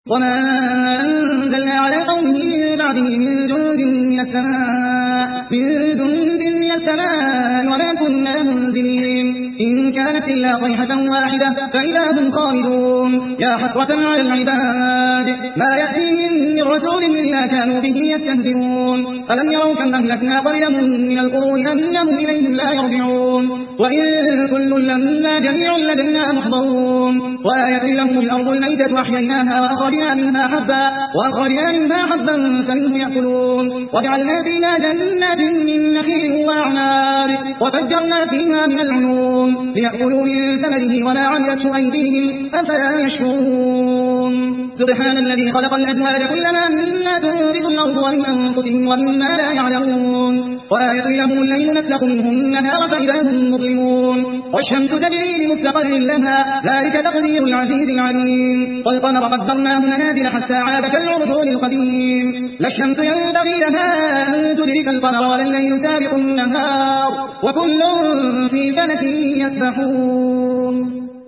وما أنزلنا على قومه من بعده من جند من السماء وما كنا منزلين إن كانت إلا صيحة واحدة فإذا هم خالدون يا حسرة على العباد ما يأتيهم من رسول إلا كانوا به يستهزئون ألم يروا كم أهلكنا قبلهم من القرون أنهم إليهم لا يرجعون وإن كل لما جميع لدينا محضرون وآية لهم الأرض الميتة وأحييناها وأخرجنا منها حبا فمنه يأكلون وجعلنا فيها جنات من نخيل وأعناب وفجرنا فيها من العيون ليأكلوا من ثمره وما عملته أيديهم أفلا يشكرون سبحان الذي خلق الأزواج كلما مما تنبت الأرض ومن أنفسهم ومما لا يعلمون وآية لهم الليل نسلخ منه النهار فإذا هم مظلمون والشمس تجري لمستقر لها ذلك تقدير العزيز العليم والقمر قدرناه منازل حتى عاد كالعرجون القديم لا الشمس ينبغي لها أن تدرك القمر ولا الليل سابق النهار وكل في فلك يسبحون